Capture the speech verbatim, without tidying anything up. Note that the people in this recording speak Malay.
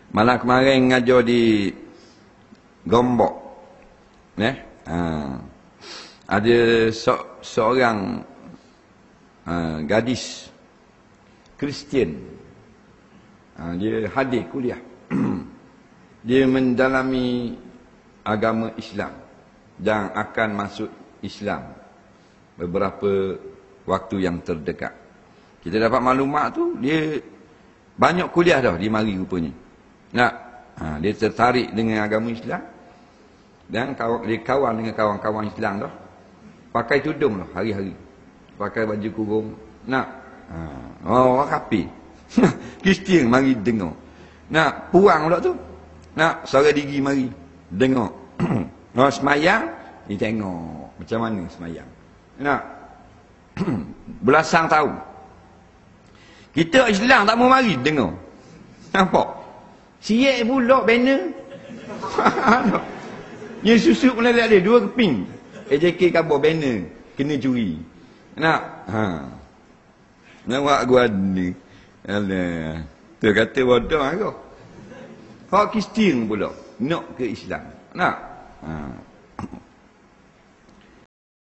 Malah kemarin ngajar di Gombok. Eh? Ha. Ada so, seorang uh, gadis Kristian. Ha, dia hadir kuliah. Dia mendalami agama Islam dan akan masuk Islam beberapa waktu yang terdekat. Kita dapat maklumat tu, dia banyak kuliah dah di mari rupanya. Nak, ha, dia tertarik dengan agama Islam dan kawan, dia kawan dengan kawan-kawan Islam dah. Pakai tudung lah hari-hari. Pakai baju kurung. Nak, ha, oh, orang kafir. Kristian mari dengar. Nak, puang pula tu. Nak, suara digi mari dengar. Oh, semayang, dia tengok macam mana semayang. Nak, belasang tahun. Kita Islam tak mau mari dengar. Nampak? Siap pula banner. Yang susuk melalak dia, dua keping. A J K kabur banner, kena curi. Nak? Ha. Nampak gua ni. Alah. Tu kata bodoh aku. Hak Kristian pula nak ke Islam. Nak? Ha.